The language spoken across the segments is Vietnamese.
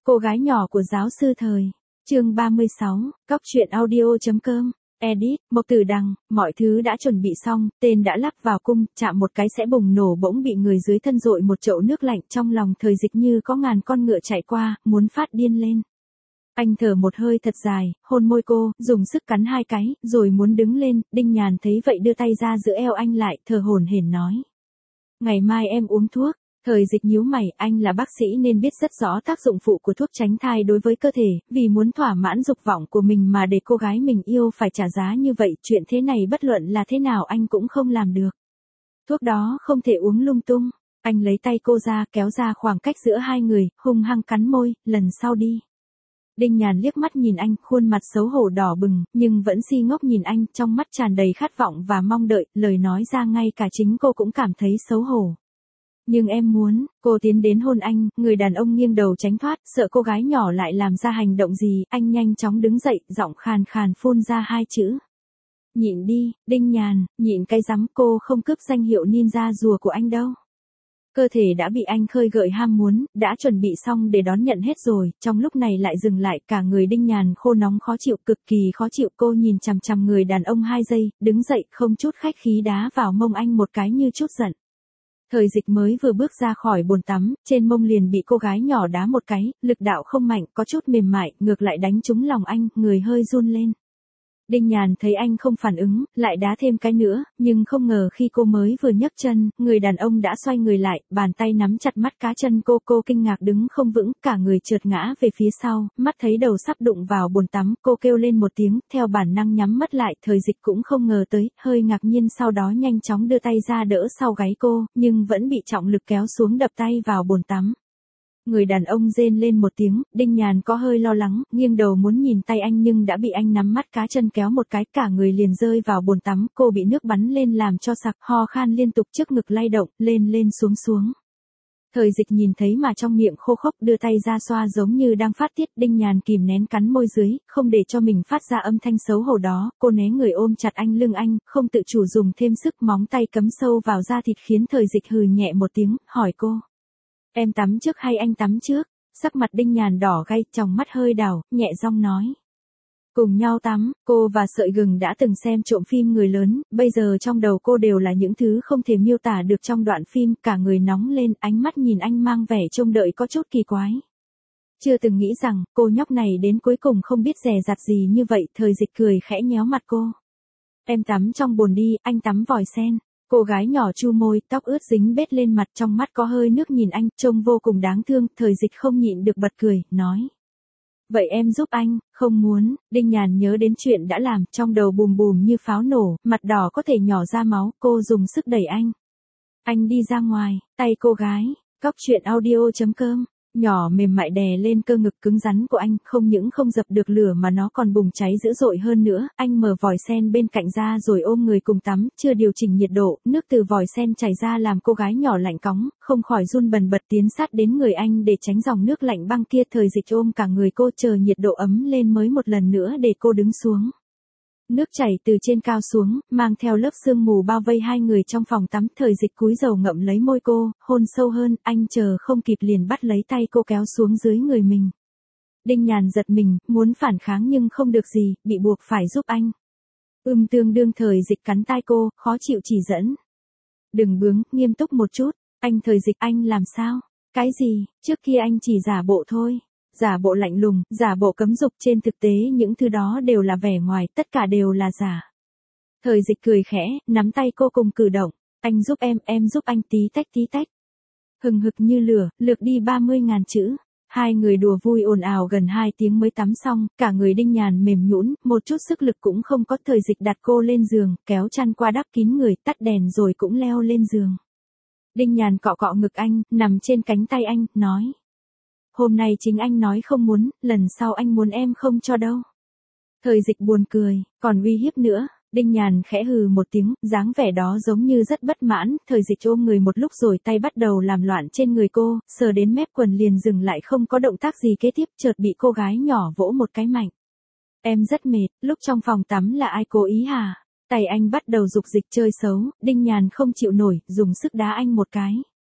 Cô gái nhỏ của giáo sư thời. Chương 36, Cóc truyện audio.com. Edit, Mộc Tử Đằng, mọi thứ đã chuẩn bị xong, tên đã lắp vào cung, chạm một cái sẽ bùng nổ, bỗng bị người dưới thân dội một chậu nước lạnh, trong lòng Thời Dịch như có ngàn con ngựa chạy qua, muốn phát điên lên. Anh thở một hơi thật dài, hôn môi cô, dùng sức cắn hai cái, rồi muốn đứng lên. Đinh Nhàn thấy vậy đưa tay ra giữa eo anh lại, thở hổn hển nói: ngày mai em uống thuốc. Thời Dịch nhíu mày, anh là bác sĩ nên biết rất rõ tác dụng phụ của thuốc tránh thai đối với cơ thể, vì muốn thỏa mãn dục vọng của mình mà để cô gái mình yêu phải trả giá như vậy, chuyện thế này bất luận là thế nào anh cũng không làm được. Thuốc đó không thể uống lung tung. Anh lấy tay cô ra, kéo ra khoảng cách giữa hai người, hung hăng cắn môi: lần sau đi. Đinh Nhàn liếc mắt nhìn anh, khuôn mặt xấu hổ đỏ bừng, nhưng vẫn si ngốc nhìn anh, trong mắt tràn đầy khát vọng và mong đợi, lời nói ra ngay cả chính cô cũng cảm thấy xấu hổ. Nhưng em muốn. Cô tiến đến hôn anh, người đàn ông nghiêng đầu tránh thoát, sợ cô gái nhỏ lại làm ra hành động gì, anh nhanh chóng đứng dậy, giọng khàn khàn phun ra hai chữ: nhịn đi. Đinh Nhàn, nhịn cái rắm, cô không cướp danh hiệu ninja rùa của anh đâu. Cơ thể đã bị anh khơi gợi ham muốn, đã chuẩn bị xong để đón nhận hết rồi, trong lúc này lại dừng lại, cả người Đinh Nhàn khô nóng khó chịu, cực kỳ khó chịu. Cô nhìn chằm chằm người đàn ông 2 giây, đứng dậy, không chút khách khí đá vào mông anh một cái như chút giận. Thời Dịch mới vừa bước ra khỏi bồn tắm, trên mông liền bị cô gái nhỏ đá một cái, lực đạo không mạnh, có chút mềm mại, ngược lại đánh trúng lòng anh, người hơi run lên. Đinh Nhàn thấy anh không phản ứng, lại đá thêm cái nữa, nhưng không ngờ khi cô mới vừa nhấc chân, người đàn ông đã xoay người lại, bàn tay nắm chặt mắt cá chân cô kinh ngạc đứng không vững, cả người trượt ngã về phía sau, mắt thấy đầu sắp đụng vào bồn tắm, cô kêu lên một tiếng, theo bản năng nhắm mắt lại. Thời Dịch cũng không ngờ tới, hơi ngạc nhiên, sau đó nhanh chóng đưa tay ra đỡ sau gáy cô, nhưng vẫn bị trọng lực kéo xuống, đập tay vào bồn tắm. Người đàn ông rên lên một tiếng, Đinh Nhàn có hơi lo lắng, nghiêng đầu muốn nhìn tay anh nhưng đã bị anh nắm mắt cá chân kéo một cái, cả người liền rơi vào bồn tắm, cô bị nước bắn lên làm cho sặc, ho khan liên tục, trước ngực lay động, lên lên xuống xuống. Thời Dịch nhìn thấy mà trong miệng khô khốc, đưa tay ra xoa giống như đang phát tiết. Đinh Nhàn kìm nén cắn môi dưới, không để cho mình phát ra âm thanh xấu hổ đó, cô né người ôm chặt anh, lưng anh, không tự chủ dùng thêm sức, móng tay cắm sâu vào da thịt khiến Thời Dịch hừ nhẹ một tiếng, hỏi cô: em tắm trước hay anh tắm trước? Sắc mặt Đinh Nhàn đỏ gay, tròng mắt hơi đảo, nhẹ giọng nói: cùng nhau tắm. Cô và Sợi Gừng đã từng xem trộm phim người lớn, bây giờ trong đầu cô đều là những thứ không thể miêu tả được trong đoạn phim, cả người nóng lên, ánh mắt nhìn anh mang vẻ trông đợi có chút kỳ quái. Chưa từng nghĩ rằng, cô nhóc này đến cuối cùng không biết dè dặt gì như vậy. Thời Dịch cười khẽ nhéo mặt cô: em tắm trong bồn đi, anh tắm vòi sen. Cô gái nhỏ chu môi, tóc ướt dính bết lên mặt, trong mắt có hơi nước nhìn anh, trông vô cùng đáng thương. Thời Dịch không nhịn được bật cười, nói: vậy em giúp anh. Không muốn. Đinh Nhàn nhớ đến chuyện đã làm, trong đầu bùm bùm như pháo nổ, mặt đỏ có thể nhỏ ra máu, cô dùng sức đẩy anh. Anh đi ra ngoài. Tay cô gái. Cóc truyện audio.com. Nhỏ mềm mại đè lên cơ ngực cứng rắn của anh, không những không dập được lửa mà nó còn bùng cháy dữ dội hơn nữa. Anh mở vòi sen bên cạnh ra rồi ôm người cùng tắm, chưa điều chỉnh nhiệt độ, nước từ vòi sen chảy ra làm cô gái nhỏ lạnh cóng, không khỏi run bần bật tiến sát đến người anh để tránh dòng nước lạnh băng kia. Thời Dịch ôm cả người cô, chờ nhiệt độ ấm lên mới một lần nữa để cô đứng xuống. Nước chảy từ trên cao xuống, mang theo lớp sương mù bao vây hai người trong phòng tắm. Thời Dịch cúi đầu ngậm lấy môi cô, hôn sâu hơn, anh chờ không kịp liền bắt lấy tay cô kéo xuống dưới người mình. Đinh Nhàn giật mình, muốn phản kháng nhưng không được gì, bị buộc phải giúp anh. Tương đương. Thời Dịch cắn tai cô, khó chịu chỉ dẫn: đừng bướng, nghiêm túc một chút. Anh. Thời Dịch, anh làm sao? Cái gì? Trước kia anh chỉ giả bộ thôi. Giả bộ lạnh lùng, giả bộ cấm dục, trên thực tế những thứ đó đều là vẻ ngoài, tất cả đều là giả. Thời Dịch cười khẽ, nắm tay cô cùng cử động: anh giúp em giúp anh, tí tách tí tách. Hừng hực như lửa, lược đi 30.000 chữ. Hai người đùa vui ồn ào gần 2 tiếng mới tắm xong, cả người Đinh Nhàn mềm nhũn, một chút sức lực cũng không có. Thời Dịch đặt cô lên giường, kéo chăn qua đắp kín người, tắt đèn rồi cũng leo lên giường. Đinh Nhàn cọ cọ ngực anh, nằm trên cánh tay anh, nói: hôm nay chính anh nói không muốn, lần sau anh muốn em không cho đâu. Thời Dịch buồn cười, còn uy hiếp nữa. Đinh Nhàn khẽ hừ một tiếng, dáng vẻ đó giống như rất bất mãn. Thời Dịch ôm người một lúc rồi tay bắt đầu làm loạn trên người cô, sờ đến mép quần liền dừng lại, không có động tác gì kế tiếp, chợt bị cô gái nhỏ vỗ một cái mạnh: em rất mệt. Lúc trong phòng tắm là ai cố ý hả? Tay anh bắt đầu dục dịch chơi xấu, Đinh Nhàn không chịu nổi, dùng sức đá anh một cái.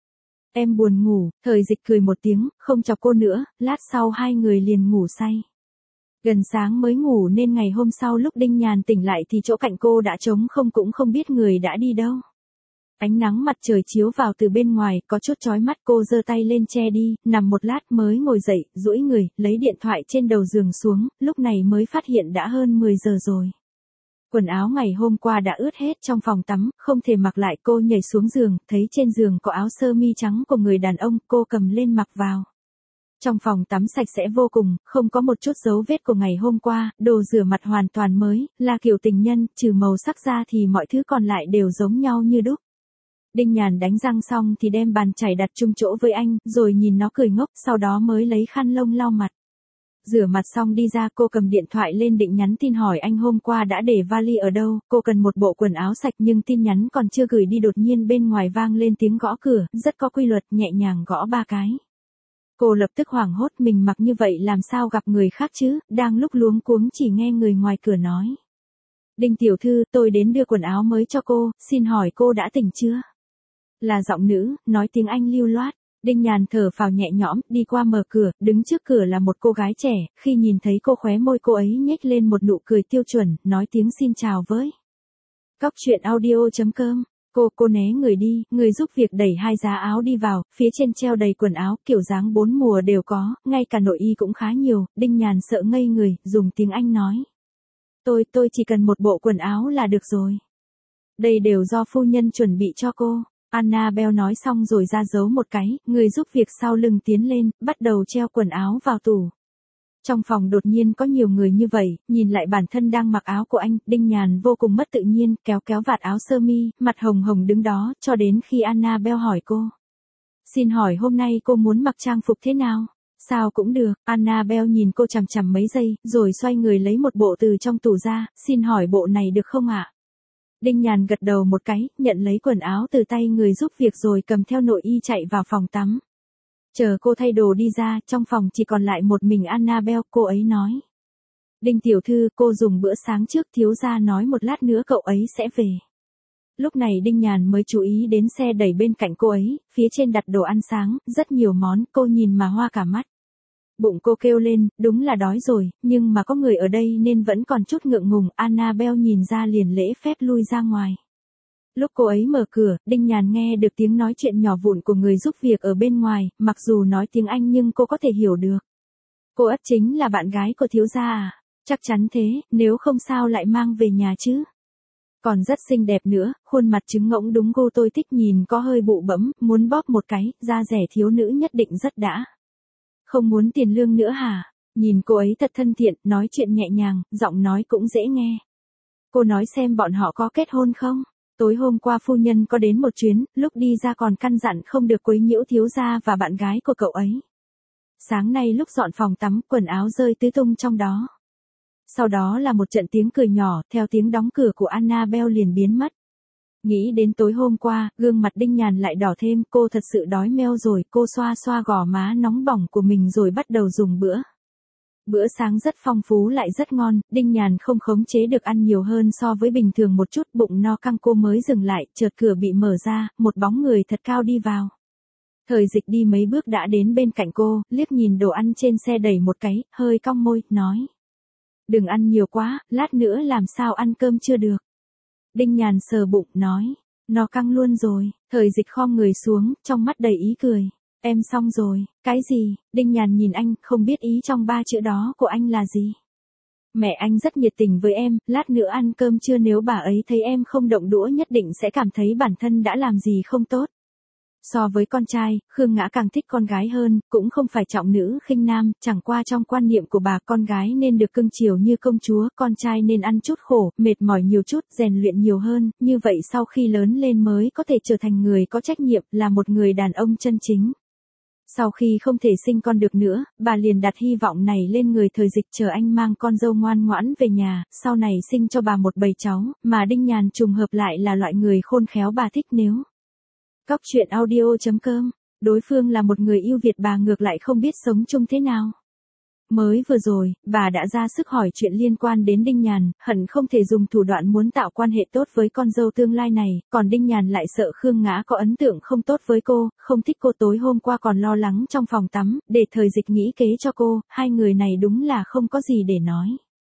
Em buồn ngủ, Thời Dịch cười một tiếng, không chọc cô nữa, lát sau hai người liền ngủ say. Gần sáng mới ngủ nên ngày hôm sau lúc Đinh Nhàn tỉnh lại thì chỗ cạnh cô đã trống không, cũng không biết người đã đi đâu. Ánh nắng mặt trời chiếu vào từ bên ngoài, có chút chói mắt, cô giơ tay lên che đi, nằm một lát mới ngồi dậy, duỗi người, lấy điện thoại trên đầu giường xuống, lúc này mới phát hiện đã hơn 10 giờ rồi. Quần áo ngày hôm qua đã ướt hết trong phòng tắm, không thể mặc lại, cô nhảy xuống giường, thấy trên giường có áo sơ mi trắng của người đàn ông, cô cầm lên mặc vào. Trong phòng tắm sạch sẽ vô cùng, không có một chút dấu vết của ngày hôm qua, đồ rửa mặt hoàn toàn mới, là kiểu tình nhân, trừ màu sắc ra thì mọi thứ còn lại đều giống nhau như đúc. Đinh Nhàn đánh răng xong thì đem bàn chải đặt chung chỗ với anh, rồi nhìn nó cười ngốc, sau đó mới lấy khăn lông lau mặt. Rửa mặt xong đi ra, cô cầm điện thoại lên định nhắn tin hỏi anh hôm qua đã để vali ở đâu, cô cần một bộ quần áo sạch nhưng tin nhắn còn chưa gửi đi, đột nhiên bên ngoài vang lên tiếng gõ cửa, rất có quy luật, nhẹ nhàng gõ 3 cái. Cô lập tức hoảng hốt, mình mặc như vậy làm sao gặp người khác chứ, đang lúc luống cuống chỉ nghe người ngoài cửa nói. Đinh tiểu thư, tôi đến đưa quần áo mới cho cô, xin hỏi cô đã tỉnh chưa? Là giọng nữ, nói tiếng Anh lưu loát. Đinh Nhàn thở phào nhẹ nhõm, đi qua mở cửa, đứng trước cửa là một cô gái trẻ, khi nhìn thấy cô khóe môi cô ấy nhếch lên một nụ cười tiêu chuẩn, nói tiếng xin chào với. Cóc truyện audio.com. Cô né người đi, người giúp việc đẩy 2 giá áo đi vào, phía trên treo đầy quần áo, kiểu dáng 4 mùa đều có, ngay cả nội y cũng khá nhiều, Đinh Nhàn sợ ngây người, dùng tiếng Anh nói. Tôi chỉ cần một bộ quần áo là được rồi. Đây đều do phu nhân chuẩn bị cho cô. Annabelle nói xong rồi ra dấu một cái, người giúp việc sau lưng tiến lên, bắt đầu treo quần áo vào tủ. Trong phòng đột nhiên có nhiều người như vậy, nhìn lại bản thân đang mặc áo của anh, Đinh Nhàn vô cùng mất tự nhiên, kéo vạt áo sơ mi, mặt hồng hồng đứng đó, cho đến khi Annabelle hỏi cô. Xin hỏi hôm nay cô muốn mặc trang phục thế nào? Sao cũng được, Annabelle nhìn cô chằm chằm mấy giây, rồi xoay người lấy một bộ từ trong tủ ra, xin hỏi bộ này được không ạ? Đinh Nhàn gật đầu một cái, nhận lấy quần áo từ tay người giúp việc rồi cầm theo nội y chạy vào phòng tắm. Chờ cô thay đồ đi ra, trong phòng chỉ còn lại một mình Annabelle, cô ấy nói. Đinh tiểu thư, cô dùng bữa sáng trước, thiếu gia nói một lát nữa cậu ấy sẽ về. Lúc này Đinh Nhàn mới chú ý đến xe đẩy bên cạnh cô ấy, phía trên đặt đồ ăn sáng, rất nhiều món, cô nhìn mà hoa cả mắt. Bụng cô kêu lên, đúng là đói rồi, nhưng mà có người ở đây nên vẫn còn chút ngượng ngùng, Annabelle nhìn ra liền lễ phép lui ra ngoài. Lúc cô ấy mở cửa, Đinh Nhàn nghe được tiếng nói chuyện nhỏ vụn của người giúp việc ở bên ngoài, mặc dù nói tiếng Anh nhưng cô có thể hiểu được. Cô ất chính là bạn gái của thiếu gia à? Chắc chắn thế, nếu không sao lại mang về nhà chứ? Còn rất xinh đẹp nữa, khuôn mặt trứng ngỗng đúng gu tôi thích, nhìn có hơi bụ bẫm, muốn bóp một cái, da rẻ thiếu nữ nhất định rất đã. Không muốn tiền lương nữa hả? Nhìn cô ấy thật thân thiện, nói chuyện nhẹ nhàng, giọng nói cũng dễ nghe. Cô nói xem bọn họ có kết hôn không? Tối hôm qua phu nhân có đến một chuyến, lúc đi ra còn căn dặn không được quấy nhiễu thiếu gia và bạn gái của cậu ấy. Sáng nay lúc dọn phòng tắm, quần áo rơi tứ tung trong đó. Sau đó là một trận tiếng cười nhỏ, theo tiếng đóng cửa của Annabelle liền biến mất. Nghĩ đến tối hôm qua, gương mặt Đinh Nhàn lại đỏ thêm, cô thật sự đói meo rồi, cô xoa xoa gò má nóng bỏng của mình rồi bắt đầu dùng bữa. Bữa sáng rất phong phú lại rất ngon, Đinh Nhàn không khống chế được ăn nhiều hơn so với bình thường một chút, bụng no căng cô mới dừng lại, chợt cửa bị mở ra, một bóng người thật cao đi vào. Thời Dịch đi mấy bước đã đến bên cạnh cô, liếc nhìn đồ ăn trên xe đẩy một cái, hơi cong môi, nói. Đừng ăn nhiều quá, lát nữa làm sao ăn cơm chưa được. Đinh Nhàn sờ bụng, nói. No căng luôn rồi, Thời Dịch khom người xuống, trong mắt đầy ý cười. Em xong rồi, cái gì? Đinh Nhàn nhìn anh, không biết ý trong 3 chữ đó của anh là gì. Mẹ anh rất nhiệt tình với em, lát nữa ăn cơm trưa nếu bà ấy thấy em không động đũa nhất định sẽ cảm thấy bản thân đã làm gì không tốt. So với con trai, Khương Ngã càng thích con gái hơn, cũng không phải trọng nữ khinh nam, chẳng qua trong quan niệm của bà con gái nên được cưng chiều như công chúa, con trai nên ăn chút khổ, mệt mỏi nhiều chút, rèn luyện nhiều hơn, như vậy sau khi lớn lên mới có thể trở thành người có trách nhiệm, là một người đàn ông chân chính. Sau khi không thể sinh con được nữa, bà liền đặt hy vọng này lên người Thời Dịch, chờ anh mang con dâu ngoan ngoãn về nhà, sau này sinh cho bà một bầy cháu, mà Đinh Nhàn trùng hợp lại là loại người khôn khéo bà thích. Nếu Cóc truyện audio.com, đối phương là một người yêu Việt bà ngược lại không biết sống chung thế nào. Mới vừa rồi, bà đã ra sức hỏi chuyện liên quan đến Đinh Nhàn, hận không thể dùng thủ đoạn muốn tạo quan hệ tốt với con dâu tương lai này, còn Đinh Nhàn lại sợ Khương Ngã có ấn tượng không tốt với cô, không thích cô. Tối hôm qua còn lo lắng trong phòng tắm, để Thời Dịch nghĩ kế cho cô, hai người này đúng là không có gì để nói.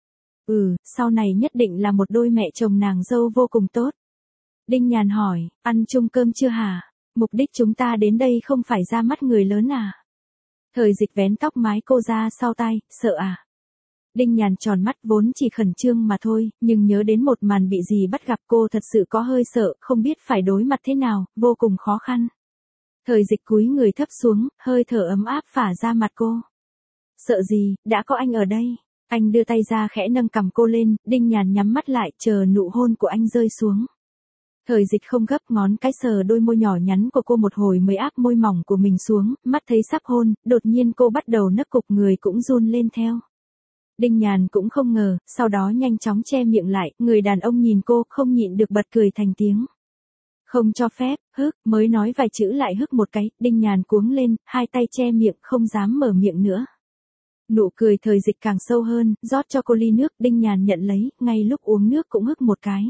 Sau này nhất định là một đôi mẹ chồng nàng dâu vô cùng tốt. Đinh Nhàn hỏi, ăn chung cơm chưa hả? Mục đích chúng ta đến đây không phải ra mắt người lớn à? Thời Dịch vén tóc mái cô ra sau tai, sợ à? Đinh Nhàn tròn mắt, vốn chỉ khẩn trương mà thôi, nhưng nhớ đến một màn bị dì bắt gặp cô thật sự có hơi sợ, không biết phải đối mặt thế nào, vô cùng khó khăn. Thời Dịch cúi người thấp xuống, hơi thở ấm áp phả ra mặt cô. Sợ gì, đã có anh ở đây. Anh đưa tay ra khẽ nâng cằm cô lên, Đinh Nhàn nhắm mắt lại, chờ nụ hôn của anh rơi xuống. Thời Dịch không gấp, ngón cái sờ đôi môi nhỏ nhắn của cô một hồi mới áp môi mỏng của mình xuống, mắt thấy sắp hôn, đột nhiên cô bắt đầu nấc cục, người cũng run lên theo. Đinh Nhàn cũng không ngờ, sau đó nhanh chóng che miệng lại, người đàn ông nhìn cô, không nhịn được bật cười thành tiếng. Không cho phép, mới nói vài chữ lại một cái, Đinh Nhàn cuống lên, hai tay che miệng, không dám mở miệng nữa. Nụ cười Thời Dịch càng sâu hơn, rót cho cô ly nước, Đinh Nhàn nhận lấy, ngay lúc uống nước cũng một cái.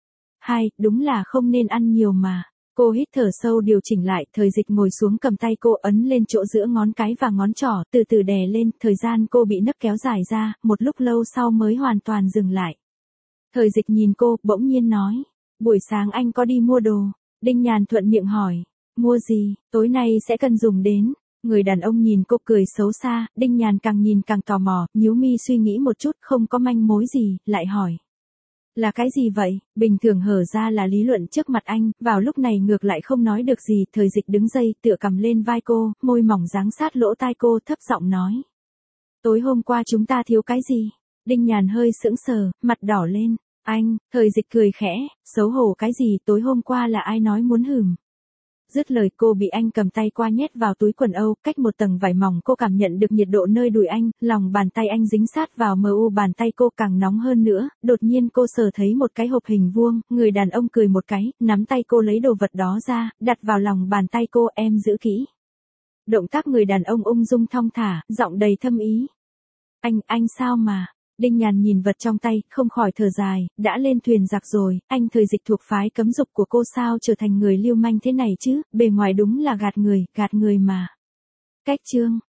Đúng là không nên ăn nhiều mà. Cô hít thở sâu điều chỉnh lại, Thời Dịch ngồi xuống cầm tay cô ấn lên chỗ giữa ngón cái và ngón trỏ, từ từ đè lên, thời gian cô bị nấc kéo dài ra, một lúc lâu sau mới hoàn toàn dừng lại. Thời Dịch nhìn cô, bỗng nhiên nói, buổi sáng anh có đi mua đồ? Đinh Nhàn thuận miệng hỏi, mua gì, tối nay sẽ cần dùng đến. Người đàn ông nhìn cô cười xấu xa, Đinh Nhàn càng nhìn càng tò mò, nhíu mi suy nghĩ một chút, không có manh mối gì, lại hỏi. Là cái gì vậy? Bình thường hở ra là lý luận trước mặt anh, vào lúc này ngược lại không nói được gì. Thời Dịch đứng dậy, tựa cầm lên vai cô, môi mỏng dáng sát lỗ tai cô, thấp giọng nói. Tối hôm qua chúng ta thiếu cái gì? Đinh Nhàn hơi sững sờ, mặt đỏ lên. Anh, Thời Dịch cười khẽ, xấu hổ cái gì, tối hôm qua là ai nói muốn hửm? Dứt lời cô bị anh cầm tay qua nhét vào túi quần âu, cách một tầng vải mỏng cô cảm nhận được nhiệt độ nơi đùi anh, lòng bàn tay anh dính sát vào bàn tay cô càng nóng hơn nữa, đột nhiên cô sờ thấy một cái hộp hình vuông, người đàn ông cười một cái, nắm tay cô lấy đồ vật đó ra, đặt vào lòng bàn tay cô, em giữ kỹ. Động tác người đàn ông ung dung thong thả, giọng đầy thâm ý. Anh sao mà? Đinh Nhàn nhìn vật trong tay, không khỏi thở dài, đã lên thuyền giặc rồi, anh Thời Dịch thuộc phái cấm dục của cô sao trở thành người lưu manh thế này chứ, bề ngoài đúng là gạt người mà. Cách chương